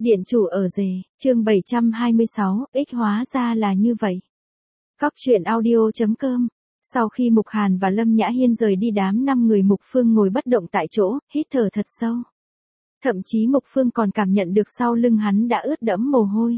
Điện chủ ở rể, chương 726, ích hóa ra là như vậy. Góc truyện audio.com. Sau khi Mục Hàn và Lâm Nhã Hiên rời đi, đám 5 người Mục Phương ngồi bất động tại chỗ, hít thở thật sâu. Thậm chí Mục Phương còn cảm nhận được sau lưng hắn đã ướt đẫm mồ hôi.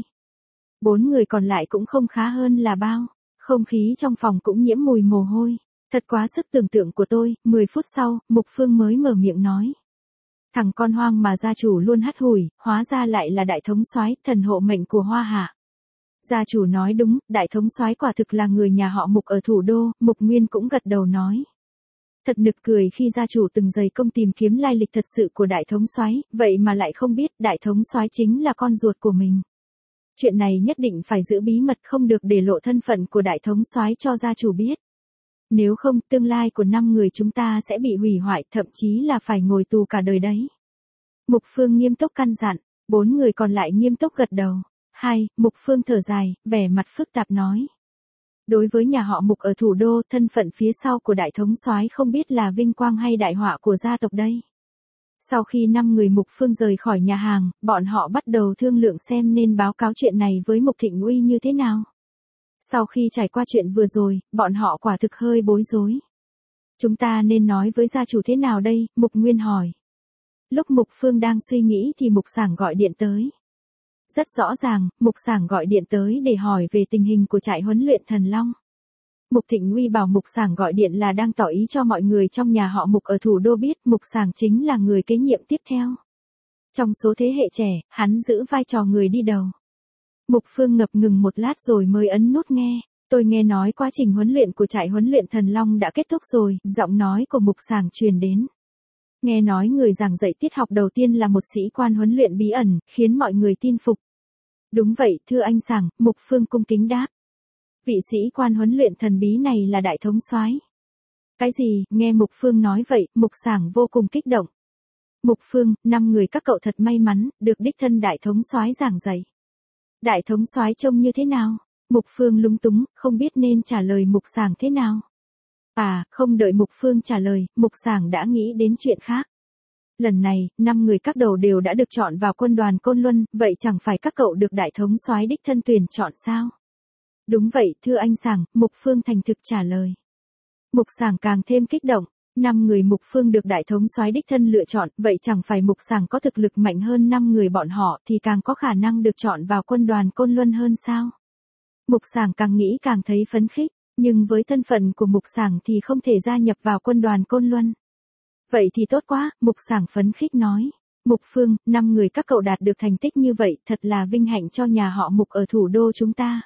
4 người còn lại cũng không khá hơn là bao, không khí trong phòng cũng nhiễm mùi mồ hôi. Thật quá sức tưởng tượng của tôi. 10 phút sau, Mục Phương mới mở miệng nói. Thằng con hoang mà gia chủ luôn hắt hủi, hóa ra lại là đại thống soái, thần hộ mệnh của Hoa Hạ. Gia chủ nói đúng, đại thống soái quả thực là người nhà họ Mục ở thủ đô. Mục Nguyên cũng gật đầu nói. Thật nực cười khi gia chủ từng dày công tìm kiếm lai lịch thật sự của đại thống soái, vậy mà lại không biết đại thống soái chính là con ruột của mình. Chuyện này nhất định phải giữ bí mật, không được để lộ thân phận của đại thống soái cho gia chủ biết. Nếu không, tương lai của 5 người chúng ta sẽ bị hủy hoại, thậm chí là phải ngồi tù cả đời đấy. Mục Phương nghiêm túc căn dặn, 4 người còn lại nghiêm túc gật đầu. Mục Phương thở dài, vẻ mặt phức tạp nói. Đối với nhà họ Mục ở thủ đô, thân phận phía sau của đại thống soái không biết là vinh quang hay đại họa của gia tộc đây. Sau khi 5 người Mục Phương rời khỏi nhà hàng, bọn họ bắt đầu thương lượng xem nên báo cáo chuyện này với Mục Thịnh Uy như thế nào. Sau khi trải qua chuyện vừa rồi, bọn họ quả thực hơi bối rối. Chúng ta nên nói với gia chủ thế nào đây? Mục Nguyên hỏi. Lúc Mục Phương đang suy nghĩ thì Mục Sảng gọi điện tới. Rất rõ ràng, Mục Sảng gọi điện tới để hỏi về tình hình của trại huấn luyện Thần Long. Mục Thịnh Uy bảo Mục Sảng gọi điện là đang tỏ ý cho mọi người trong nhà họ Mục ở thủ đô biết Mục Sảng chính là người kế nhiệm tiếp theo. Trong số thế hệ trẻ, hắn giữ vai trò người đi đầu. Mục Phương ngập ngừng một lát rồi mới ấn nút nghe. Tôi nghe nói quá trình huấn luyện của trại huấn luyện Thần Long đã kết thúc rồi, giọng nói của Mục Sảng truyền đến. Nghe nói người giảng dạy tiết học đầu tiên là một sĩ quan huấn luyện bí ẩn, khiến mọi người tin phục. Đúng vậy, thưa anh Sảng, Mục Phương cung kính đáp. Vị sĩ quan huấn luyện thần bí này là đại thống soái. Cái gì? Nghe Mục Phương nói vậy, Mục Sảng vô cùng kích động. Mục Phương, 5 người các cậu thật may mắn, được đích thân đại thống soái giảng dạy. Đại thống soái trông như thế nào? Mục Phương lúng túng, không biết nên trả lời Mục Sảng thế nào. Không đợi Mục Phương trả lời, Mục Sảng đã nghĩ đến chuyện khác. Lần này, 5 người các đầu đều đã được chọn vào quân đoàn Côn Luân, vậy chẳng phải các cậu được đại thống soái đích thân tuyển chọn sao? Đúng vậy, thưa anh Sảng, Mục Phương thành thực trả lời. Mục Sảng càng thêm kích động. 5 người Mục Phương được đại thống soái đích thân lựa chọn, vậy chẳng phải Mục Sảng có thực lực mạnh hơn 5 người bọn họ thì càng có khả năng được chọn vào quân đoàn Côn Luân hơn sao? Mục Sảng càng nghĩ càng thấy phấn khích, nhưng với thân phận của Mục Sảng thì không thể gia nhập vào quân đoàn Côn Luân. Vậy thì tốt quá, Mục Sảng phấn khích nói. Mục Phương, 5 người các cậu đạt được thành tích như vậy, thật là vinh hạnh cho nhà họ Mục ở thủ đô chúng ta.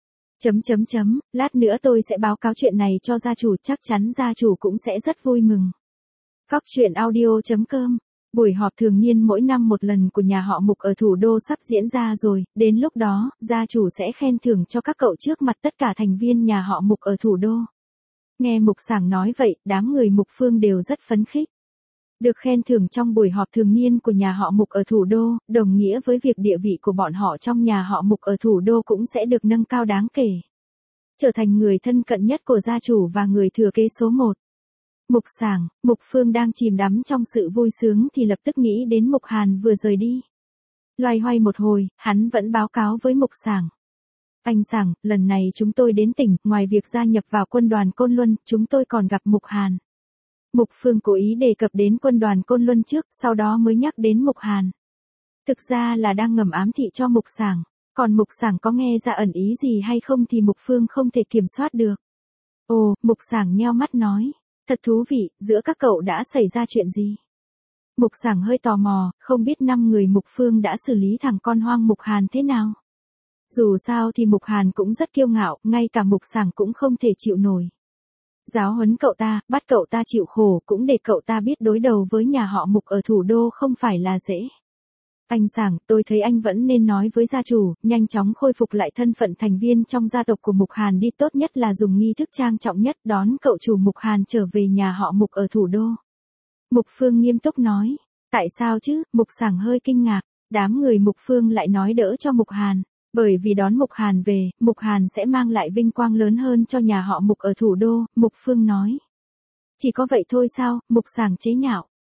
Lát nữa tôi sẽ báo cáo chuyện này cho gia chủ, chắc chắn gia chủ cũng sẽ rất vui mừng. Góc truyện audio.com. Buổi họp thường niên mỗi năm một lần của nhà họ Mục ở thủ đô sắp diễn ra rồi, đến lúc đó, gia chủ sẽ khen thưởng cho các cậu trước mặt tất cả thành viên nhà họ Mục ở thủ đô. Nghe Mục Sảng nói vậy, đám người Mục Phương đều rất phấn khích. Được khen thưởng trong buổi họp thường niên của nhà họ Mục ở thủ đô, đồng nghĩa với việc địa vị của bọn họ trong nhà họ Mục ở thủ đô cũng sẽ được nâng cao đáng kể. Trở thành người thân cận nhất của gia chủ và người thừa kế số 1. Mục Sảng, Mục Phương đang chìm đắm trong sự vui sướng thì lập tức nghĩ đến Mục Hàn vừa rời đi. Loay hoay một hồi, hắn vẫn báo cáo với Mục Sảng. Anh Sảng, lần này chúng tôi đến tỉnh, ngoài việc gia nhập vào quân đoàn Côn Luân, chúng tôi còn gặp Mục Hàn. Mục Phương cố ý đề cập đến quân đoàn Côn Luân trước, sau đó mới nhắc đến Mục Hàn. Thực ra là đang ngầm ám thị cho Mục Sảng, còn Mục Sảng có nghe ra ẩn ý gì hay không thì Mục Phương không thể kiểm soát được. Ồ, Mục Sảng nheo mắt nói, thật thú vị, giữa các cậu đã xảy ra chuyện gì? Mục Sảng hơi tò mò, không biết 5 người Mục Phương đã xử lý thằng con hoang Mục Hàn thế nào. Dù sao thì Mục Hàn cũng rất kiêu ngạo, ngay cả Mục Sảng cũng không thể chịu nổi. Giáo huấn cậu ta, bắt cậu ta chịu khổ cũng để cậu ta biết đối đầu với nhà họ Mục ở thủ đô không phải là dễ. Anh Sảng, tôi thấy anh vẫn nên nói với gia chủ, nhanh chóng khôi phục lại thân phận thành viên trong gia tộc của Mục Hàn đi, tốt nhất là dùng nghi thức trang trọng nhất đón cậu chủ Mục Hàn trở về nhà họ Mục ở thủ đô. Mục Phương nghiêm túc nói, tại sao chứ? Mục Sảng hơi kinh ngạc, đám người Mục Phương lại nói đỡ cho Mục Hàn. Bởi vì đón Mục Hàn về, Mục Hàn sẽ mang lại vinh quang lớn hơn cho nhà họ Mục ở thủ đô, Mục Phương nói. Chỉ có vậy thôi sao? Mục Sảng chế nhạo.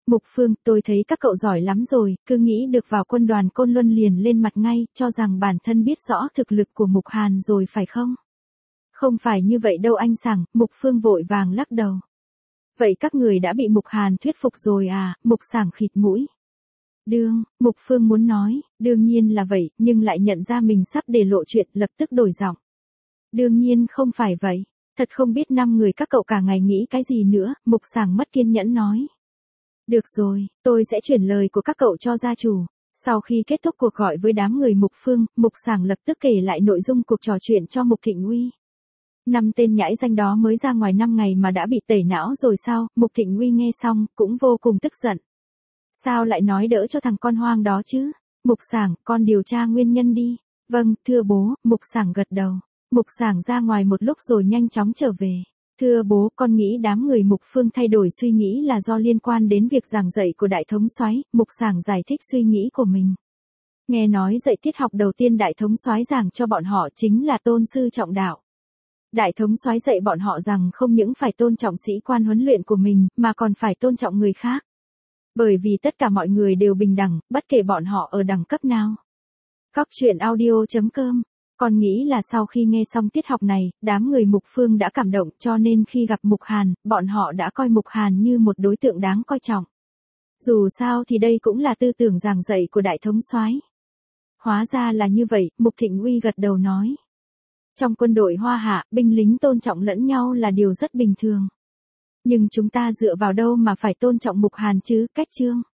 Mục Phương, tôi thấy các cậu giỏi lắm rồi, cứ nghĩ được vào quân đoàn Côn Luân liền lên mặt ngay, cho rằng bản thân biết rõ thực lực của Mục Hàn rồi phải không? Không phải như vậy đâu anh Sảng, Mục Phương vội vàng lắc đầu. Vậy các người đã bị Mục Hàn thuyết phục rồi à, Mục Sảng khịt mũi. Mục Phương muốn nói, đương nhiên là vậy, nhưng lại nhận ra mình sắp để lộ chuyện, lập tức đổi giọng. Đương nhiên không phải vậy, thật không biết 5 người các cậu cả ngày nghĩ cái gì nữa, Mục Sảng mất kiên nhẫn nói. Được rồi, tôi sẽ chuyển lời của các cậu cho gia chủ. Sau khi kết thúc cuộc gọi với đám người Mục Phương, Mục Sảng lập tức kể lại nội dung cuộc trò chuyện cho Mục Thịnh Uy. 5 tên nhãi danh đó mới ra ngoài 5 ngày mà đã bị tẩy não rồi sao? Mục Thịnh Uy nghe xong, cũng vô cùng tức giận. Sao lại nói đỡ cho thằng con hoang đó chứ? Mục Sảng, con điều tra nguyên nhân đi. Vâng, thưa bố, Mục Sảng gật đầu. Mục Sảng ra ngoài một lúc rồi nhanh chóng trở về. Thưa bố, con nghĩ đám người Mục Phương thay đổi suy nghĩ là do liên quan đến việc giảng dạy của Đại Thống Soái. Mục Sảng giải thích suy nghĩ của mình. Nghe nói dạy tiết học đầu tiên Đại Thống Soái giảng cho bọn họ chính là tôn sư trọng đạo. Đại Thống Soái dạy bọn họ rằng không những phải tôn trọng sĩ quan huấn luyện của mình, mà còn phải tôn trọng người khác. Bởi vì tất cả mọi người đều bình đẳng, bất kể bọn họ ở đẳng cấp nào. Cóc truyện audio.com. Con nghĩ là sau khi nghe xong tiết học này, đám người Mục Phương đã cảm động, cho nên khi gặp Mục Hàn, bọn họ đã coi Mục Hàn như một đối tượng đáng coi trọng. Dù sao thì đây cũng là tư tưởng giảng dạy của Đại Thống Soái. Hóa ra là như vậy, Mục Thịnh Uy gật đầu nói. Trong quân đội Hoa Hạ, binh lính tôn trọng lẫn nhau là điều rất bình thường. Nhưng chúng ta dựa vào đâu mà phải tôn trọng Mục Hàn chứ, Cách Chương?